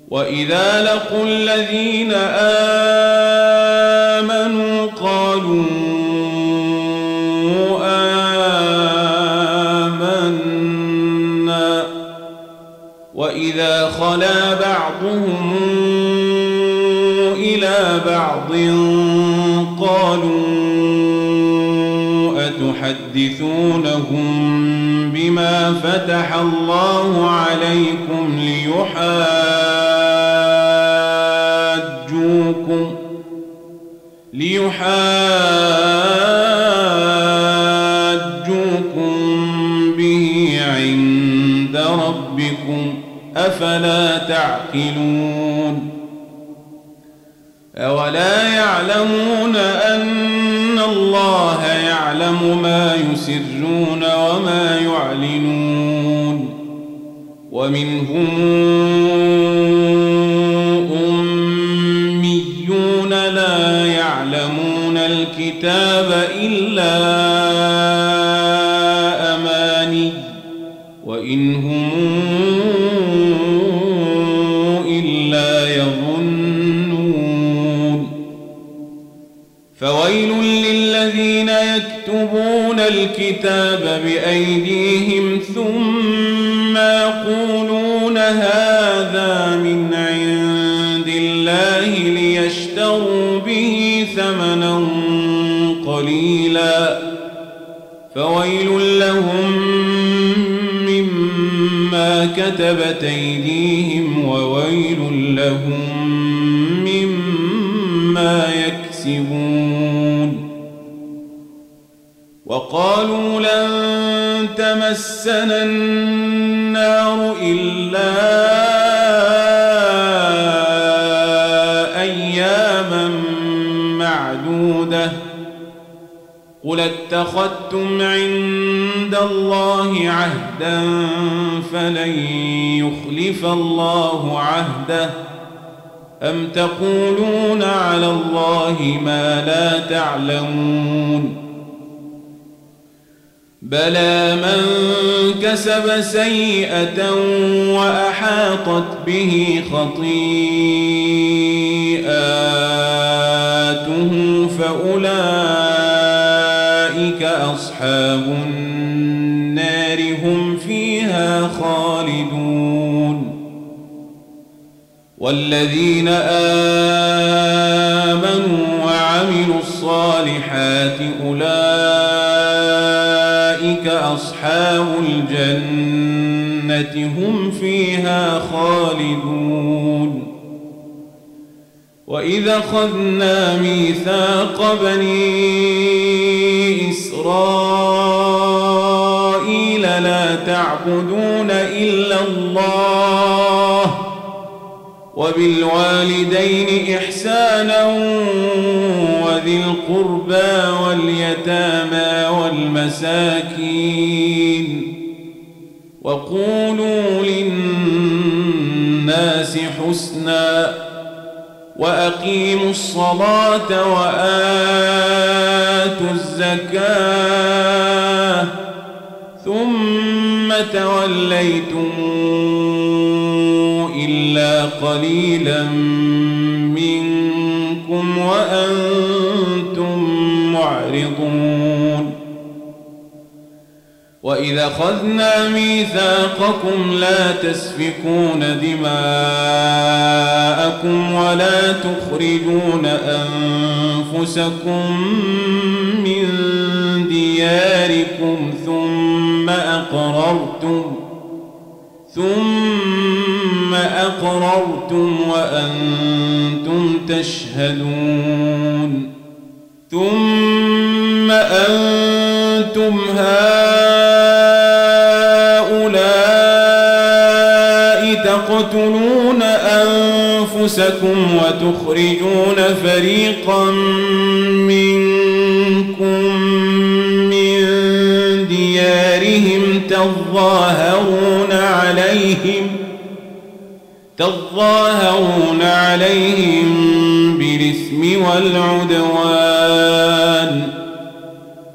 وإذا لقوا الذين آمنوا قالوا آمنا وإذا خلا بعضهم إلى بعض قالوا أتحدثونهم بما فتح الله عليكم ليحاجوكم به عند ربكم أفلا تعقلون أولا يعلمون أن الله يعلم ما يسرون وما يعلنون ومنهم أميون لا يعلمون الكتاب إلا أماني وإن هم إلا يظنون فويل للذين يكتبون الكتاب بأيديهم ثم يقولون هذا من عند الله ليشتروا به ثمنا قليلا فويل لهم مما كتبت أيديهم وويل لهم مما يكسبون وقالوا لن تمسنا النار إلا أياما معدودة قل اتخذتم عند الله عهدا فلن يخلف الله عهده أم تقولون على الله ما لا تعلمون بلى من كسب سيئة وأحاطت به خطيئاته فأولئك أصحاب النار هم فيها خالدون والذين آمنوا وعملوا الصالحات أولئك أصحاب الجنة هم فيها خالدون وإذا أخذنا ميثاق بني إسرائيل لا تعبدون إلا الله وبالوالدين إحسانا وذي القربى واليتامى والمساكين وقولوا للناس حسنا وأقيموا الصلاة وآتوا الزكاة ثم توليتم إلا قليلا منكم وأنتم معرضون وإذا أخذنا ميثاقكم لا تسفكون دماءكم ولا تخرجون أنفسكم من دياركم ثم أقررتم وأنتم تشهدون ثم أنتم هؤلاء تقتلون أنفسكم وتخرجون فريقا منكم من ديارهم تظاهرون عليهم بالإثم والعدوان